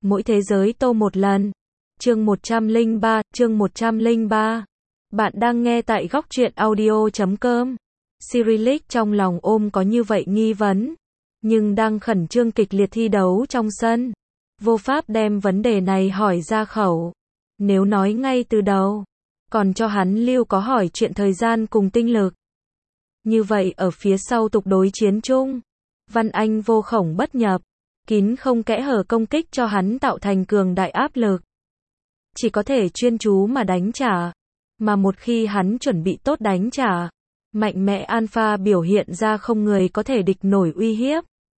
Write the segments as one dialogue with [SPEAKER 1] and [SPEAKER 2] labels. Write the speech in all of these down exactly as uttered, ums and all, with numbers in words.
[SPEAKER 1] Mỗi thế giới tô một lần. Chương một trăm lẻ ba, chương một trăm lẻ ba. Bạn đang nghe tại góc truyện audio chấm com. Cyrillic trong lòng ôm có như vậy nghi vấn, nhưng đang khẩn trương kịch liệt thi đấu trong sân, vô pháp đem vấn đề này hỏi ra khẩu. Nếu nói ngay từ đầu, còn cho hắn lưu có hỏi chuyện thời gian cùng tinh lực. Như vậy ở phía sau tục đối chiến chung, Văn Anh vô khổng bất nhập, kín không kẽ hở công kích cho hắn tạo thành cường đại áp lực. Chỉ có thể chuyên chú mà đánh trả, mà một khi hắn chuẩn bị tốt đánh trả, mạnh mẽ alpha biểu hiện ra không người có thể địch nổi uy hiếp.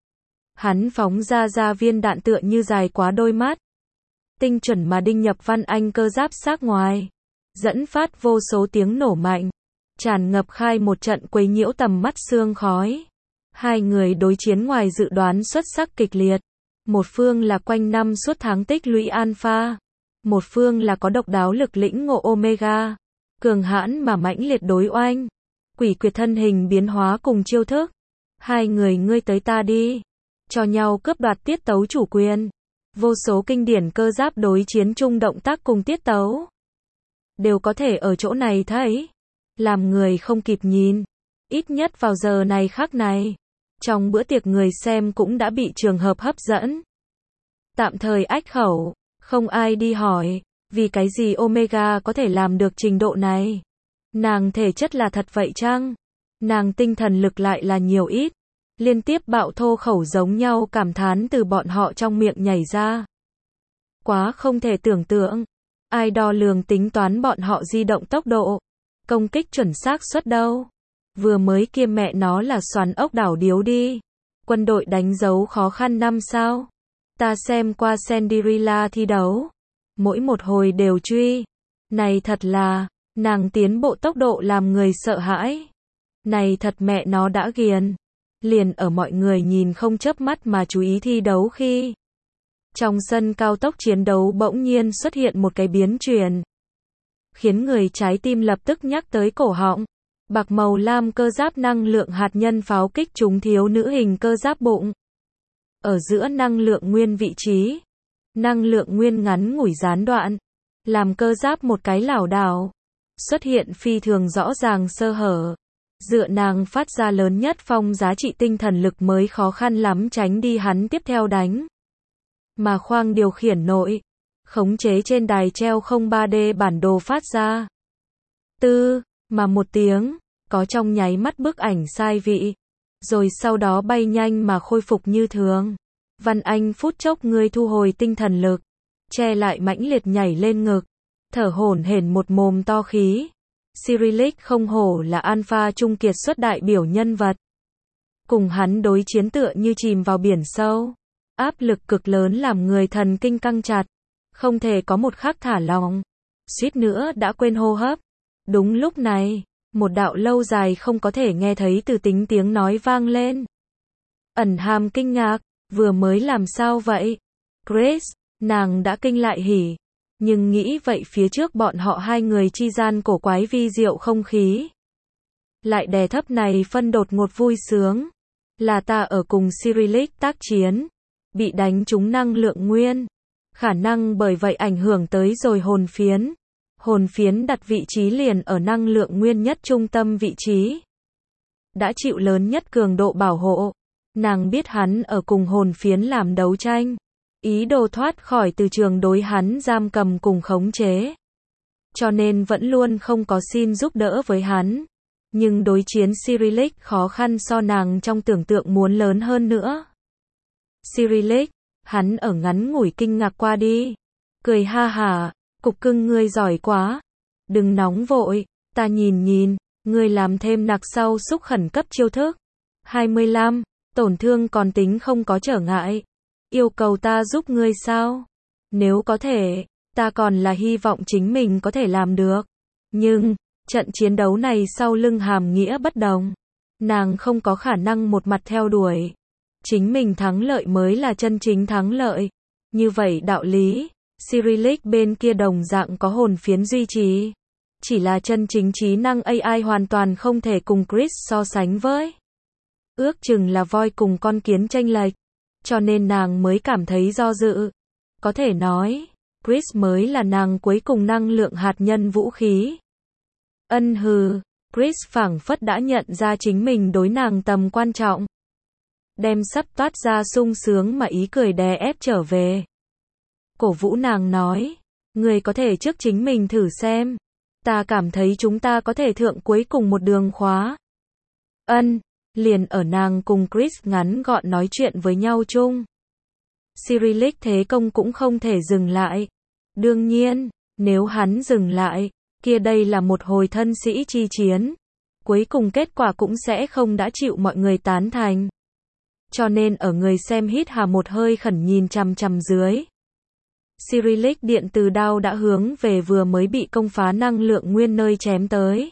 [SPEAKER 1] Hắn phóng ra ra viên đạn tựa như dài quá đôi mắt, tinh chuẩn mà đinh nhập Văn Anh cơ giáp xác ngoài, dẫn phát vô số tiếng nổ mạnh, tràn ngập khai một trận quấy nhiễu tầm mắt sương khói. Hai người đối chiến ngoài dự đoán xuất sắc kịch liệt. Một phương là quanh năm suốt tháng tích lũy alpha, một phương là có độc đáo lực lĩnh ngộ omega, cường hãn mà mãnh liệt đối oanh, quỷ quyệt thân hình biến hóa cùng chiêu thức. Hai người ngươi tới ta đi, cho nhau cướp đoạt tiết tấu chủ quyền. Vô số kinh điển cơ giáp đối chiến chung động tác cùng tiết tấu đều có thể ở chỗ này thấy, làm người không kịp nhìn. Ít nhất vào giờ này khắc này, trong bữa tiệc người xem cũng đã bị trường hợp hấp dẫn. Tạm thời ách khẩu, không ai đi hỏi, vì cái gì Omega có thể làm được trình độ này? Nàng thể chất là thật vậy chăng? Nàng tinh thần lực lại là nhiều ít? Liên tiếp bạo thô khẩu giống nhau cảm thán từ bọn họ trong miệng nhảy ra. Quá không thể tưởng tượng. Ai đo lường tính toán bọn họ di động tốc độ, công kích chuẩn xác suất đâu? Vừa mới kia mẹ nó là xoắn ốc đảo điếu đi. Quân đội đánh dấu khó khăn năm sao? Ta xem qua Cinderella thi đấu, mỗi một hồi đều truy. Này thật là, nàng tiến bộ tốc độ làm người sợ hãi. Này thật mẹ nó đã ghiền. Liền ở mọi người nhìn không chớp mắt mà chú ý thi đấu khi, trong sân cao tốc chiến đấu bỗng nhiên xuất hiện một cái biến chuyển, khiến người trái tim lập tức nhắc tới cổ họng. Bạc màu lam cơ giáp năng lượng hạt nhân pháo kích trúng thiếu nữ hình cơ giáp bụng. Ở giữa năng lượng nguyên vị trí, năng lượng nguyên ngắn ngủi gián đoạn, làm cơ giáp một cái lảo đảo, xuất hiện phi thường rõ ràng sơ hở. Dựa nàng phát ra lớn nhất phong giá trị tinh thần lực mới khó khăn lắm tránh đi hắn tiếp theo đánh. Mà khoang điều khiển nội, khống chế trên đài treo không ba D bản đồ phát ra. Tư, mà một tiếng, có trong nháy mắt bức ảnh sai vị, rồi sau đó bay nhanh mà khôi phục như thường. Văn Anh phút chốc ngươi thu hồi tinh thần lực, che lại mãnh liệt nhảy lên ngực, thở hổn hển một mồm to khí. Cyrillic không hổ là alpha trung kiệt xuất đại biểu nhân vật. Cùng hắn đối chiến tựa như chìm vào biển sâu. Áp lực cực lớn làm người thần kinh căng chặt. Không thể có một khắc thả lỏng. Suýt nữa đã quên hô hấp. Đúng lúc này, một đạo lâu dài không có thể nghe thấy từ tính tiếng nói vang lên. Ẩn hàm kinh ngạc, vừa mới làm sao vậy? Grace, nàng đã kinh lại hỉ. Nhưng nghĩ vậy phía trước bọn họ hai người chi gian cổ quái vi diệu không khí. Lại đè thấp này phân đột ngột vui sướng. Là ta ở cùng Cyrillic tác chiến. Bị đánh trúng năng lượng nguyên. Khả năng bởi vậy ảnh hưởng tới rồi hồn phiến. Hồn phiến đặt vị trí liền ở năng lượng nguyên nhất trung tâm vị trí. Đã chịu lớn nhất cường độ bảo hộ. Nàng biết hắn ở cùng hồn phiến làm đấu tranh. Ý đồ thoát khỏi từ trường đối hắn giam cầm cùng khống chế. Cho nên vẫn luôn không có xin giúp đỡ với hắn. Nhưng đối chiến Cyrillic khó khăn so nàng trong tưởng tượng muốn lớn hơn nữa. Cyrillic, hắn ở ngắn ngủi kinh ngạc qua đi. Cười ha hả, cục cưng ngươi giỏi quá. Đừng nóng vội, ta nhìn nhìn, ngươi làm thêm nặc sau xúc khẩn cấp chiêu thức. hai mươi lăm, tổn thương còn tính không có trở ngại. Yêu cầu ta giúp ngươi sao? Nếu có thể, ta còn là hy vọng chính mình có thể làm được. Nhưng, trận chiến đấu này sau lưng hàm nghĩa bất đồng. Nàng không có khả năng một mặt theo đuổi. Chính mình thắng lợi mới là chân chính thắng lợi. Như vậy đạo lý, Cyrillic bên kia đồng dạng có hồn phiến duy trì. Chỉ là chân chính trí năng a i hoàn toàn không thể cùng Chris so sánh với. Ước chừng là voi cùng con kiến chênh lệch. Cho nên nàng mới cảm thấy do dự. Có thể nói, Chris mới là nàng cuối cùng năng lượng hạt nhân vũ khí. Ân hừ, Chris phảng phất đã nhận ra chính mình đối nàng tầm quan trọng. Đem sắp toát ra sung sướng mà ý cười đè ép trở về. Cổ vũ nàng nói, người có thể trước chính mình thử xem. Ta cảm thấy chúng ta có thể thượng cuối cùng một đường khóa. Ân, liền ở nàng cùng Chris ngắn gọn nói chuyện với nhau chung. Cyrillic thế công cũng không thể dừng lại. Đương nhiên, nếu hắn dừng lại, kia đây là một hồi thân sĩ chi chiến. Cuối cùng kết quả cũng sẽ không đã chịu mọi người tán thành. Cho nên ở người xem hít hà một hơi khẩn nhìn chằm chằm dưới. Cyrillic điện từ đao đã hướng về vừa mới bị công phá năng lượng nguyên nơi chém tới.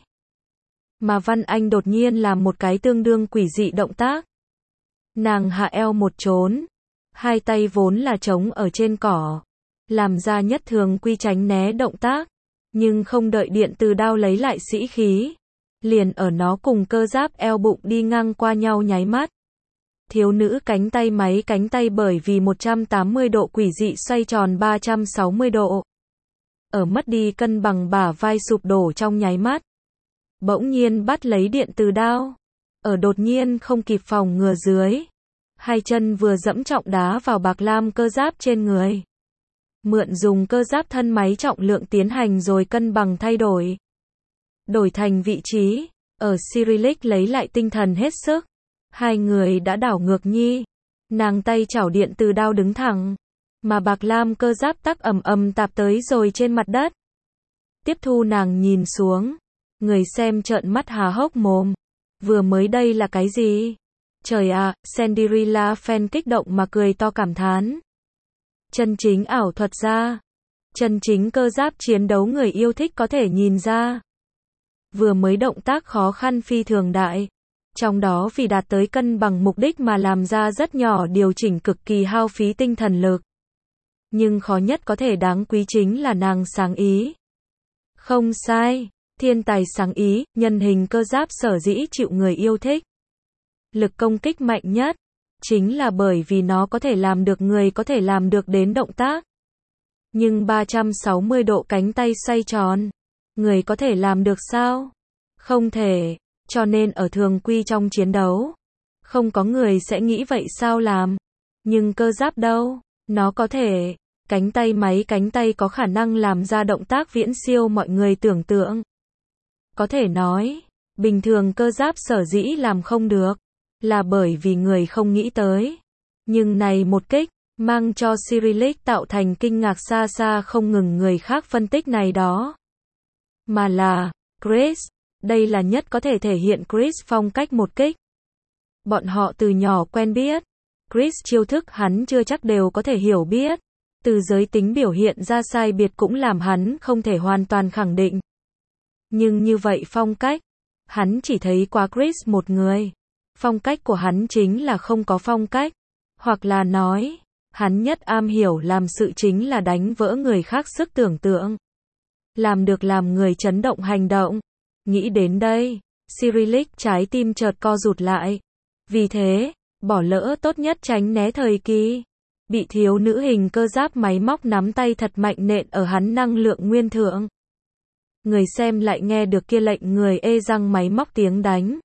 [SPEAKER 1] Mà Văn Anh đột nhiên làm một cái tương đương quỷ dị động tác. Nàng hạ eo một trốn. Hai tay vốn là trống ở trên cỏ. Làm ra nhất thường quy tránh né động tác. Nhưng không đợi điện từ đao lấy lại sĩ khí. Liền ở nó cùng cơ giáp eo bụng đi ngang qua nhau nháy mắt. Thiếu nữ cánh tay máy cánh tay bởi vì một trăm tám mươi độ quỷ dị xoay tròn ba trăm sáu mươi độ. Ở mất đi cân bằng bả vai sụp đổ trong nháy mắt. Bỗng nhiên bắt lấy điện từ đao. Ở đột nhiên không kịp phòng ngừa dưới. Hai chân vừa dẫm trọng đá vào bạc lam cơ giáp trên người. Mượn dùng cơ giáp thân máy trọng lượng tiến hành rồi cân bằng thay đổi. Đổi thành vị trí. Ở Cyrillic lấy lại tinh thần hết sức. Hai người đã đảo ngược nhi. Nàng tay chảo điện từ đao đứng thẳng. Mà bạc lam cơ giáp tắc ầm ầm tạp tới rồi trên mặt đất. Tiếp thu nàng nhìn xuống. Người xem trợn mắt há hốc mồm. Vừa mới đây là cái gì? Trời ạ, Cinderella fan kích động mà cười to cảm thán. Chân chính ảo thuật ra. Chân chính cơ giáp chiến đấu người yêu thích có thể nhìn ra. Vừa mới động tác khó khăn phi thường đại. Trong đó vì đạt tới cân bằng mục đích mà làm ra rất nhỏ điều chỉnh cực kỳ hao phí tinh thần lực. Nhưng khó nhất có thể đáng quý chính là nàng sáng ý. Không sai, thiên tài sáng ý, nhân hình cơ giáp sở dĩ chịu người yêu thích. Lực công kích mạnh nhất, chính là bởi vì nó có thể làm được người có thể làm được đến động tác. Nhưng ba trăm sáu mươi độ cánh tay xoay tròn, người có thể làm được sao? Không thể. Cho nên ở thường quy trong chiến đấu, không có người sẽ nghĩ vậy sao làm. Nhưng cơ giáp đâu, nó có thể. Cánh tay máy cánh tay có khả năng làm ra động tác viễn siêu mọi người tưởng tượng. Có thể nói, bình thường cơ giáp sở dĩ làm không được, là bởi vì người không nghĩ tới. Nhưng này một kích, mang cho Cyrillic tạo thành kinh ngạc xa xa không ngừng người khác phân tích này đó. Mà là, Chris. Đây là nhất có thể thể hiện Chris phong cách một kích. Bọn họ từ nhỏ quen biết. Chris chiêu thức hắn chưa chắc đều có thể hiểu biết. Từ giới tính biểu hiện ra sai biệt cũng làm hắn không thể hoàn toàn khẳng định. Nhưng như vậy phong cách, hắn chỉ thấy qua Chris một người. Phong cách của hắn chính là không có phong cách. Hoặc là nói, hắn nhất am hiểu làm sự chính là đánh vỡ người khác sức tưởng tượng. Làm được làm người chấn động hành động. Nghĩ đến đây, Cyrillic trái tim chợt co rụt lại. Vì thế, bỏ lỡ tốt nhất tránh né thời kỳ. Bị thiếu nữ hình cơ giáp máy móc nắm tay thật mạnh nện ở hắn năng lượng nguyên thượng. Người xem lại nghe được kia lệnh người ê răng máy móc tiếng đánh.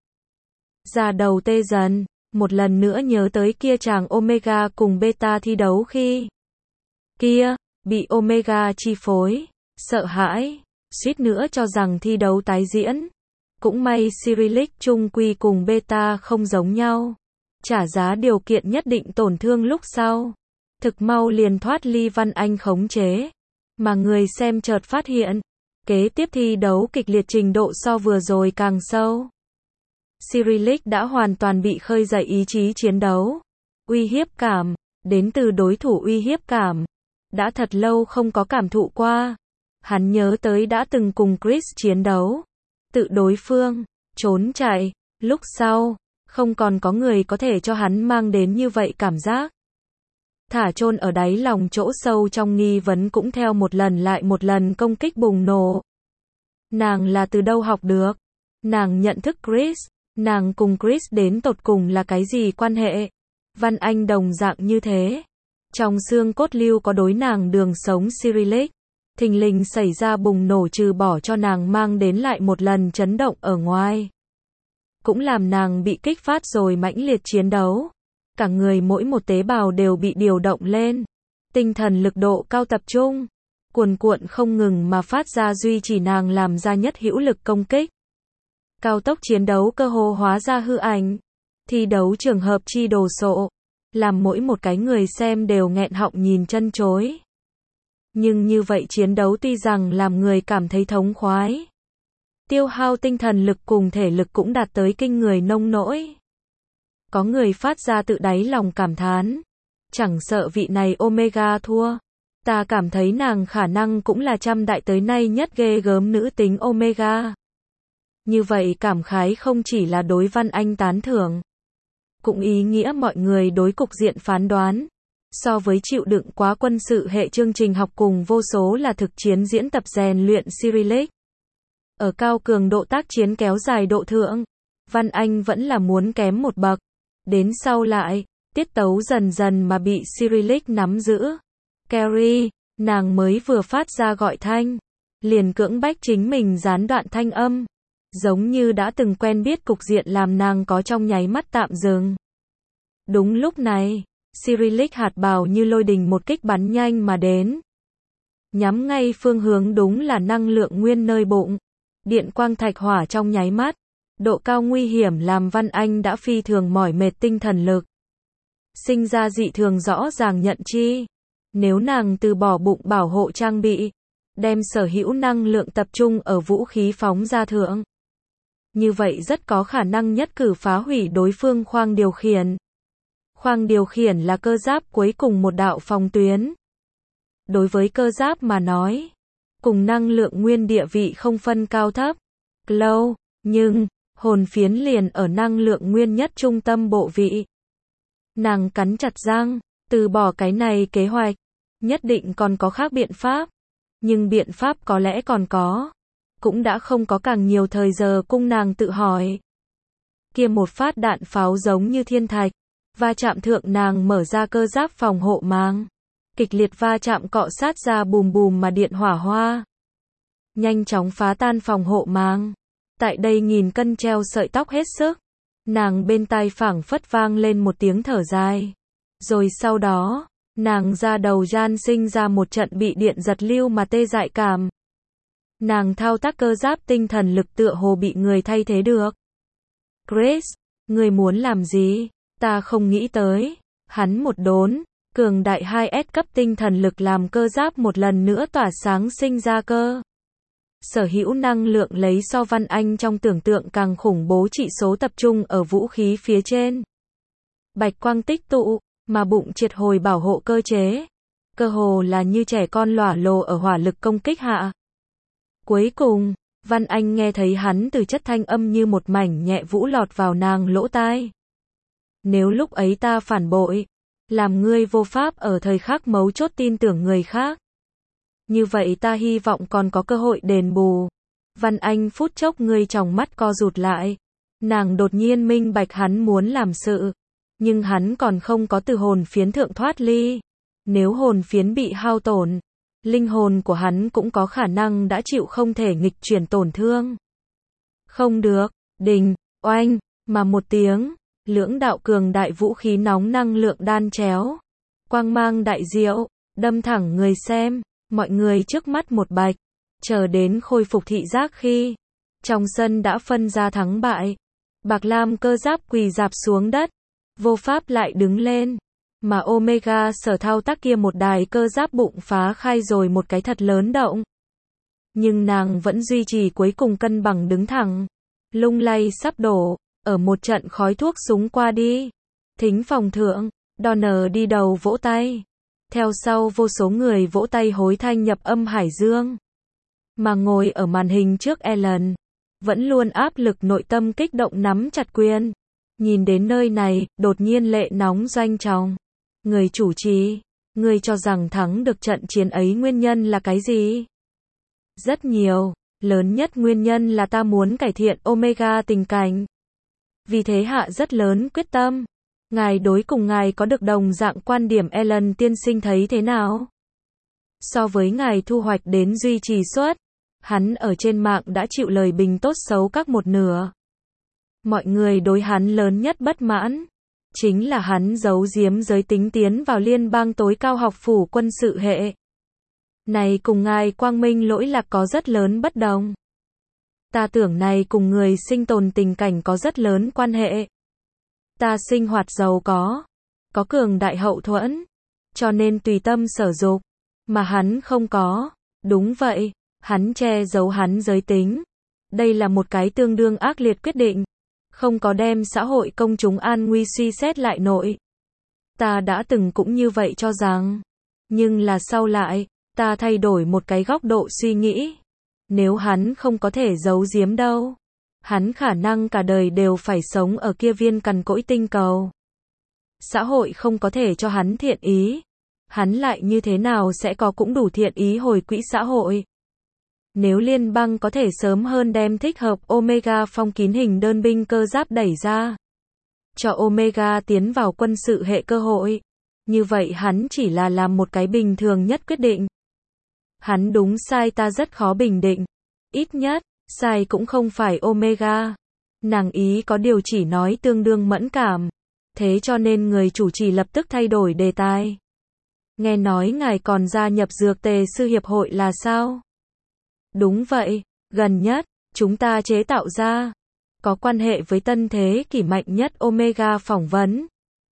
[SPEAKER 1] Da đầu tê dần, một lần nữa nhớ tới kia chàng Omega cùng Beta thi đấu khi. Kia, bị Omega chi phối, sợ hãi. Suýt nữa cho rằng thi đấu tái diễn. Cũng may Cyrillic chung quy cùng Beta không giống nhau. Trả giá điều kiện nhất định tổn thương lúc sau. Thực mau liền thoát ly Văn Anh khống chế. Mà người xem chợt phát hiện. Kế tiếp thi đấu kịch liệt trình độ so vừa rồi càng sâu. Cyrillic đã hoàn toàn bị khơi dậy ý chí chiến đấu. Uy hiếp cảm. Đến từ đối thủ uy hiếp cảm. Đã thật lâu không có cảm thụ qua. Hắn nhớ tới đã từng cùng Chris chiến đấu. Tự đối phương, trốn chạy. Lúc sau, không còn có người có thể cho hắn mang đến như vậy cảm giác. Thả chôn ở đáy lòng chỗ sâu trong nghi vấn cũng theo một lần lại một lần công kích bùng nổ. Nàng là từ đâu học được? Nàng nhận thức Chris. Nàng cùng Chris đến tột cùng là cái gì quan hệ? Văn Anh đồng dạng như thế. Trong xương cốt lưu có đối nàng đường sống Cyrillic, thình lình xảy ra bùng nổ trừ bỏ cho nàng mang đến lại một lần chấn động ở ngoài. Cũng làm nàng bị kích phát rồi mãnh liệt chiến đấu. Cả người mỗi một tế bào đều bị điều động lên. Tinh thần lực độ cao tập trung, cuồn cuộn không ngừng mà phát ra duy trì nàng làm ra nhất hữu lực công kích. Cao tốc chiến đấu cơ hồ hóa ra hư ảnh. Thi đấu trường hợp chi đồ sộ, làm mỗi một cái người xem đều nghẹn họng nhìn chân chối. Nhưng như vậy chiến đấu tuy rằng làm người cảm thấy thống khoái, tiêu hao tinh thần lực cùng thể lực cũng đạt tới kinh người nông nỗi. Có người phát ra tự đáy lòng cảm thán, chẳng sợ vị này Omega thua, ta cảm thấy nàng khả năng cũng là trăm đại tới nay nhất ghê gớm nữ tính Omega. Như vậy cảm khái không chỉ là đối Văn Anh tán thưởng, cũng ý nghĩa mọi người đối cục diện phán đoán. So với chịu đựng quá quân sự hệ chương trình học cùng vô số là thực chiến diễn tập rèn luyện Cyrillic, ở cao cường độ tác chiến kéo dài độ thượng, Văn Anh vẫn là muốn kém một bậc. Đến sau lại, tiết tấu dần dần mà bị Cyrillic nắm giữ. Carrie, nàng mới vừa phát ra gọi thanh, liền cưỡng bách chính mình gián đoạn thanh âm, giống như đã từng quen biết cục diện làm nàng có trong nháy mắt tạm dừng. Đúng lúc này, Cyrillic hạt bào như lôi đình một kích bắn nhanh mà đến. Nhắm ngay phương hướng đúng là năng lượng nguyên nơi bụng. Điện quang thạch hỏa trong nháy mắt. Độ cao nguy hiểm làm Văn Anh đã phi thường mỏi mệt tinh thần lực. Sinh ra dị thường rõ ràng nhận chi. Nếu nàng từ bỏ bụng bảo hộ trang bị, đem sở hữu năng lượng tập trung ở vũ khí phóng ra thượng, như vậy rất có khả năng nhất cử phá hủy đối phương khoang điều khiển. Khoang điều khiển là cơ giáp cuối cùng một đạo phòng tuyến. Đối với cơ giáp mà nói, cùng năng lượng nguyên địa vị không phân cao thấp, lâu, nhưng, hồn phiến liền ở năng lượng nguyên nhất trung tâm bộ vị. Nàng cắn chặt răng, từ bỏ cái này kế hoạch, nhất định còn có khác biện pháp. Nhưng biện pháp có lẽ còn có, cũng đã không có càng nhiều thời giờ cung nàng tự hỏi. Kia một phát đạn pháo giống như thiên thạch, va chạm thượng nàng mở ra cơ giáp phòng hộ màng. Kịch liệt va chạm cọ sát ra bùm bùm mà điện hỏa hoa. Nhanh chóng phá tan phòng hộ màng. Tại đây nghìn cân treo sợi tóc hết sức. Nàng bên tai phảng phất vang lên một tiếng thở dài. Rồi sau đó, nàng ra đầu gian sinh ra một trận bị điện giật lưu mà tê dại cảm. Nàng thao tác cơ giáp tinh thần lực tựa hồ bị người thay thế được. Chris, người muốn làm gì? Ta không nghĩ tới. Hắn một đốn, cường đại hai S cấp tinh thần lực làm cơ giáp một lần nữa tỏa sáng sinh ra cơ. Sở hữu năng lượng lấy so Văn Anh trong tưởng tượng càng khủng bố trị số tập trung ở vũ khí phía trên. Bạch quang tích tụ, mà bụng triệt hồi bảo hộ cơ chế. Cơ hồ là như trẻ con lỏa lồ ở hỏa lực công kích hạ. Cuối cùng, Văn Anh nghe thấy hắn từ chất thanh âm như một mảnh nhẹ vũ lọt vào nàng lỗ tai. Nếu lúc ấy ta phản bội, làm ngươi vô pháp ở thời khắc mấu chốt tin tưởng người khác, như vậy ta hy vọng còn có cơ hội đền bù. Văn Anh phút chốc ngươi tròng mắt co rụt lại. Nàng đột nhiên minh bạch hắn muốn làm sự, nhưng hắn còn không có từ hồn phiến thượng thoát ly. Nếu hồn phiến bị hao tổn, linh hồn của hắn cũng có khả năng đã chịu không thể nghịch chuyển tổn thương. Không được, đình, oanh, mà một tiếng, lưỡng đạo cường đại vũ khí nóng năng lượng đan chéo. Quang mang đại diệu, đâm thẳng người xem, mọi người trước mắt một bạch, chờ đến khôi phục thị giác khi, trong sân đã phân ra thắng bại. Bạc lam cơ giáp quỳ rạp xuống đất, vô pháp lại đứng lên. Mà Omega sở thao tác kia một đài cơ giáp bụng phá khai rồi một cái thật lớn động. Nhưng nàng vẫn duy trì cuối cùng cân bằng đứng thẳng. Lung lay sắp đổ, ở một trận khói thuốc súng qua đi. Thính phòng thượng, Donner đi đầu vỗ tay. Theo sau vô số người vỗ tay hối thanh nhập âm hải dương. Mà ngồi ở màn hình trước Ellen, vẫn luôn áp lực nội tâm kích động nắm chặt quyền. Nhìn đến nơi này, đột nhiên lệ nóng doanh trọng. Người chủ trì, người cho rằng thắng được trận chiến ấy nguyên nhân là cái gì? Rất nhiều, lớn nhất nguyên nhân là ta muốn cải thiện Omega tình cảnh. Vì thế hạ rất lớn quyết tâm. Ngài đối cùng ngài có được đồng dạng quan điểm Alan tiên sinh thấy thế nào? So với ngài thu hoạch đến duy trì suất, hắn ở trên mạng đã chịu lời bình tốt xấu các một nửa. Mọi người đối hắn lớn nhất bất mãn chính là hắn giấu giếm giới tính tiến vào liên bang tối cao học phủ quân sự hệ. Này cùng ngài quang minh lỗi lạc có rất lớn bất đồng. Ta tưởng này cùng người sinh tồn tình cảnh có rất lớn quan hệ. Ta sinh hoạt giàu có, có cường đại hậu thuẫn, cho nên tùy tâm sở dục, mà hắn không có. Đúng vậy, hắn che giấu hắn giới tính. Đây là một cái tương đương ác liệt quyết định, không có đem xã hội công chúng an nguy suy xét lại nội. Ta đã từng cũng như vậy cho rằng, nhưng là sau lại, ta thay đổi một cái góc độ suy nghĩ. Nếu hắn không có thể giấu giếm đâu, hắn khả năng cả đời đều phải sống ở kia viên cằn cỗi tinh cầu. Xã hội không có thể cho hắn thiện ý, hắn lại như thế nào sẽ có cũng đủ thiện ý hồi quỹ xã hội. Nếu liên bang có thể sớm hơn đem thích hợp Omega phong kín hình đơn binh cơ giáp đẩy ra, cho Omega tiến vào quân sự hệ cơ hội, như vậy hắn chỉ là làm một cái bình thường nhất quyết định. Hắn đúng sai ta rất khó bình định. Ít nhất, sai cũng không phải Omega. Nàng ý có điều chỉ nói tương đương mẫn cảm. Thế cho nên người chủ trì lập tức thay đổi đề tài. Nghe nói ngài còn gia nhập dược tề sư hiệp hội là sao? Đúng vậy, gần nhất, chúng ta chế tạo ra, có quan hệ với tân thế kỷ mạnh nhất Omega phỏng vấn.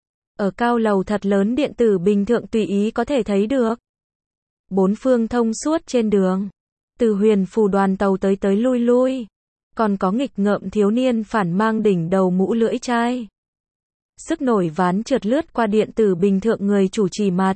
[SPEAKER 1] Ở cao lầu thật lớn điện tử bình thường tùy ý có thể thấy được. Bốn phương thông suốt trên đường. Từ huyền phù đoàn tàu tới tới lui lui. Còn có nghịch ngợm thiếu niên phản mang đỉnh đầu mũ lưỡi chai. Sức nổi ván trượt lướt qua điện tử bình thường người chủ trì mặt.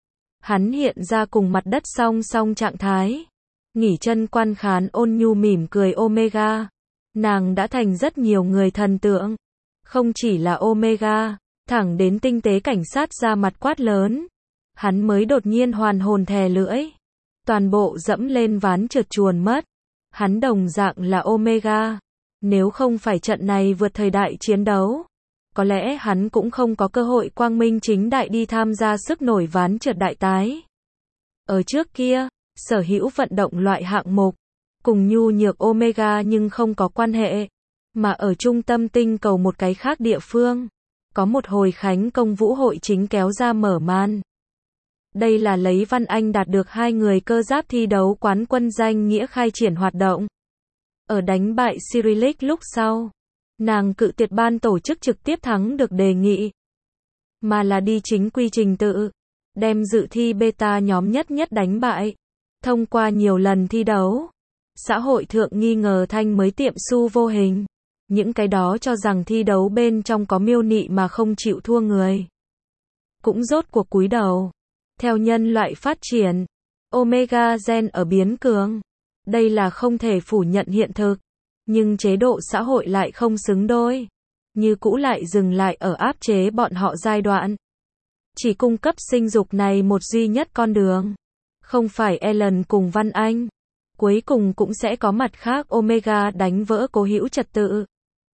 [SPEAKER 1] Hắn hiện ra cùng mặt đất song song trạng thái. Nghỉ chân quan khán ôn nhu mỉm cười Omega. Nàng đã thành rất nhiều người thần tượng. Không chỉ là Omega, thẳng đến tinh tế cảnh sát ra mặt quát lớn. Hắn mới đột nhiên hoàn hồn thè lưỡi. Toàn bộ dẫm lên ván trượt chuồn mất. Hắn đồng dạng là Omega. Nếu không phải trận này vượt thời đại chiến đấu, có lẽ hắn cũng không có cơ hội quang minh chính đại đi tham gia sức nổi ván trượt đại tái. Ở trước kia, sở hữu vận động loại hạng mục, cùng nhu nhược Omega nhưng không có quan hệ. Mà ở trung tâm tinh cầu một cái khác địa phương, có một hồi khánh công vũ hội chính kéo ra mở màn. Đây là lấy Văn Anh đạt được hai người cơ giáp thi đấu quán quân danh nghĩa khai triển hoạt động. Ở đánh bại Cyrillic lúc sau, nàng cự tuyệt ban tổ chức trực tiếp thắng được đề nghị, mà là đi chính quy trình tự, đem dự thi beta nhóm nhất nhất đánh bại. Thông qua nhiều lần thi đấu, xã hội thượng nghi ngờ thanh mới tiệm su vô hình. Những cái đó cho rằng thi đấu bên trong có miêu nị mà không chịu thua người, cũng rốt cuộc cúi đầu. Theo nhân loại phát triển, Omega gen ở biến cường. Đây là không thể phủ nhận hiện thực. Nhưng chế độ xã hội lại không xứng đôi. Như cũ lại dừng lại ở áp chế bọn họ giai đoạn. Chỉ cung cấp sinh dục này một duy nhất con đường. Không phải Ellen cùng Văn Anh. Cuối cùng cũng sẽ có mặt khác Omega đánh vỡ cố hữu trật tự.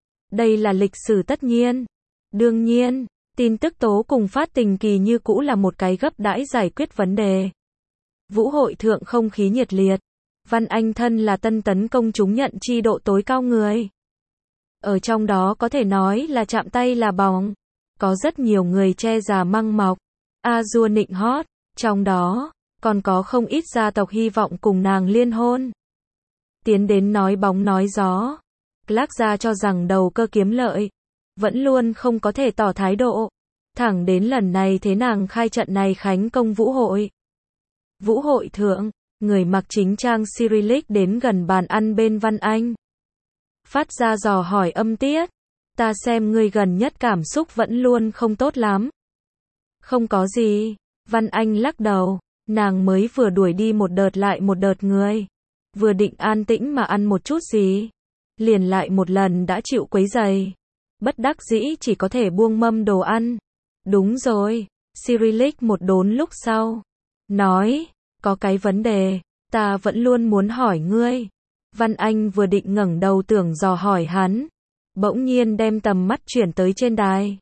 [SPEAKER 1] Đây là lịch sử tất nhiên. Đương nhiên, tin tức tố cùng phát tình kỳ như cũ là một cái gấp đãi giải quyết vấn đề. Vũ hội thượng không khí nhiệt liệt. Văn Anh thân là tân tấn công chúng nhận chi độ tối cao người. Ở trong đó có thể nói là chạm tay là bỏng. Có rất nhiều người che già măng mọc. A dua nịnh hót. Trong đó, còn có không ít gia tộc hy vọng cùng nàng liên hôn. Tiến đến nói bóng nói gió. Clark gia cho rằng đầu cơ kiếm lợi. Vẫn luôn không có thể tỏ thái độ. Thẳng đến lần này thế nàng khai trận này khánh công vũ hội. Vũ hội thượng, người mặc chính trang Cyrillic đến gần bàn ăn bên Văn Anh. Phát ra dò hỏi âm tiết. Ta xem ngươi gần nhất cảm xúc vẫn luôn không tốt lắm. Không có gì. Văn Anh lắc đầu. Nàng mới vừa đuổi đi một đợt lại một đợt người. Vừa định an tĩnh mà ăn một chút gì. Liền lại một lần đã chịu quấy rầy. Bất đắc dĩ chỉ có thể buông mâm đồ ăn. Đúng rồi. Cyrillic một đốn lúc sau. Nói. Có cái vấn đề. Ta vẫn luôn muốn hỏi ngươi. Văn Anh vừa định ngẩng đầu tưởng dò hỏi hắn. Bỗng nhiên đem tầm mắt chuyển tới trên đài.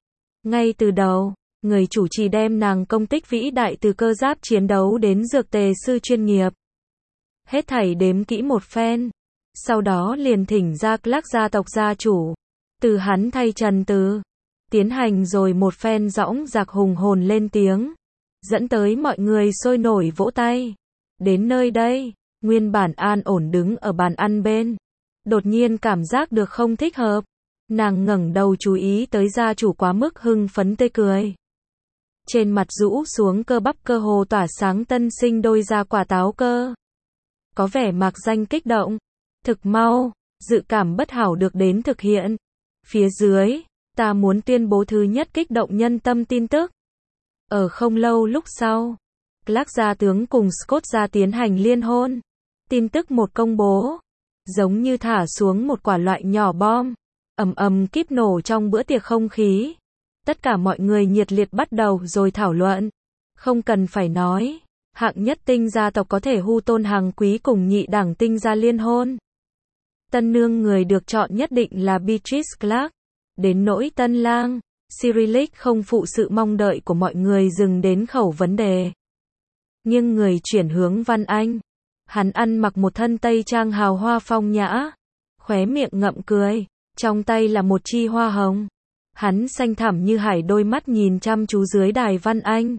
[SPEAKER 1] Ngay từ đầu, người chủ trì đem nàng công tích vĩ đại từ cơ giáp chiến đấu đến dược tề sư chuyên nghiệp. Hết thảy đếm kỹ một phen. Sau đó liền thỉnh ra Clark gia tộc gia chủ. Từ hắn thay Trần Từ. Tiến hành rồi một phen dõng dạc hùng hồn lên tiếng. Dẫn tới mọi người sôi nổi vỗ tay. Đến nơi đây, nguyên bản an ổn đứng ở bàn ăn bên. Đột nhiên cảm giác được không thích hợp. Nàng ngẩng đầu chú ý tới gia chủ quá mức hưng phấn tươi cười. Trên mặt rũ xuống cơ bắp cơ hồ tỏa sáng tân sinh đôi da quả táo cơ. Có vẻ mạc danh kích động. Thực mau, dự cảm bất hảo được đến thực hiện. Phía dưới, ta muốn tuyên bố thứ nhất kích động nhân tâm tin tức. Ở không lâu lúc sau, Clark gia tướng cùng Scott gia tiến hành liên hôn. Tin tức một công bố, giống như thả xuống một quả loại nhỏ bom, ầm ầm kíp nổ trong bữa tiệc không khí. Tất cả mọi người nhiệt liệt bắt đầu rồi thảo luận. Không cần phải nói, hạng nhất tinh gia tộc có thể hu tôn hàng quý cùng nhị đẳng tinh gia liên hôn. Tân nương người được chọn nhất định là Beatrice Clark. Đến nỗi tân lang, Cyrillic không phụ sự mong đợi của mọi người dừng đến khẩu vấn đề. Nhưng người chuyển hướng Văn Anh. Hắn ăn mặc một thân tây trang hào hoa phong nhã. Khóe miệng ngậm cười. Trong tay là một chi hoa hồng. Hắn xanh thẳm như hải đôi mắt nhìn chăm chú dưới đài Văn Anh.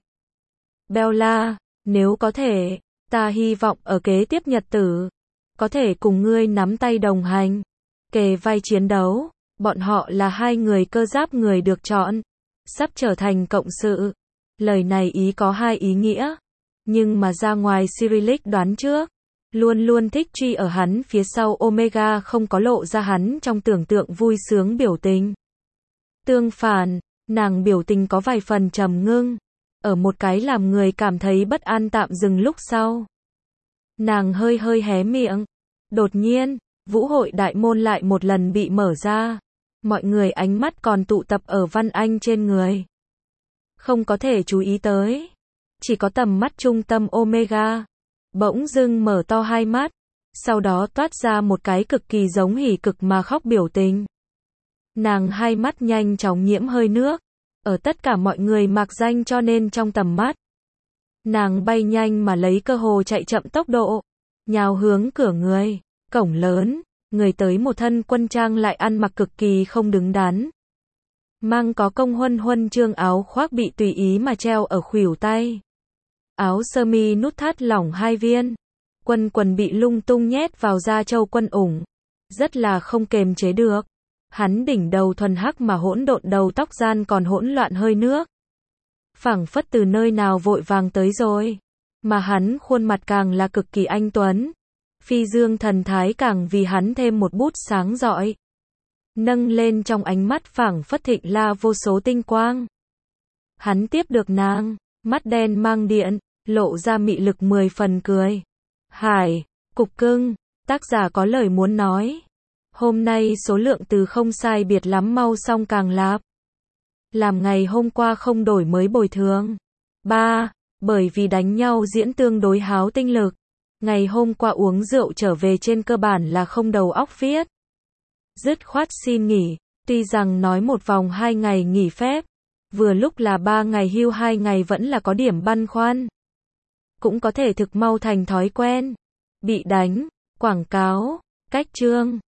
[SPEAKER 1] Bella, nếu có thể, ta hy vọng ở kế tiếp nhật tử, có thể cùng ngươi nắm tay đồng hành, kề vai chiến đấu. Bọn họ là hai người cơ giáp người được chọn, sắp trở thành cộng sự. Lời này ý có hai ý nghĩa, nhưng mà ra ngoài Cyrillic đoán trước, luôn luôn thích truy ở hắn phía sau Omega không có lộ ra hắn trong tưởng tượng vui sướng biểu tình. Tương phản, nàng biểu tình có vài phần trầm ngưng, ở một cái làm người cảm thấy bất an tạm dừng lúc sau. Nàng hơi hơi hé miệng. Đột nhiên, vũ hội đại môn lại một lần bị mở ra. Mọi người ánh mắt còn tụ tập ở Văn Anh trên người. Không có thể chú ý tới. Chỉ có tầm mắt trung tâm Omega. Bỗng dưng mở to hai mắt. Sau đó toát ra một cái cực kỳ giống hỉ cực mà khóc biểu tình. Nàng hai mắt nhanh chóng nhiễm hơi nước. Ở tất cả mọi người mạc danh cho nên trong tầm mắt. Nàng bay nhanh mà lấy cơ hồ chạy chậm tốc độ. Nhào hướng cửa người. Cổng lớn. Người tới một thân quân trang lại ăn mặc cực kỳ không đứng đắn. Mang có công huân huân chương áo khoác bị tùy ý mà treo ở khuỷu tay. Áo sơ mi nút thắt lỏng hai viên. Quân quần bị lung tung nhét vào da trâu quân ủng. Rất là không kềm chế được. Hắn đỉnh đầu thuần hắc mà hỗn độn đầu tóc gian còn hỗn loạn hơi nước. Phảng phất từ nơi nào vội vàng tới rồi. Mà hắn khuôn mặt càng là cực kỳ anh tuấn. Phi dương thần thái càng vì hắn thêm một bút sáng rọi. Nâng lên trong ánh mắt phảng phất thịnh la vô số tinh quang. Hắn tiếp được nàng, mắt đen mang điện, lộ ra mị lực mười phần cười. Hải, cục cưng, tác giả có lời muốn nói. Hôm nay số lượng từ không sai biệt lắm mau xong càng lạp. Làm ngày hôm qua không đổi mới bồi thường. ba. Bởi vì đánh nhau diễn tương đối háo tinh lực. Ngày hôm qua uống rượu trở về trên cơ bản là không đầu óc viết. Dứt khoát xin nghỉ, tuy rằng nói một vòng hai ngày nghỉ phép, vừa lúc là ba ngày hưu hai ngày vẫn là có điểm băn khoăn. Cũng có thể thực mau thành thói quen. Bị đánh, quảng cáo, cách chương.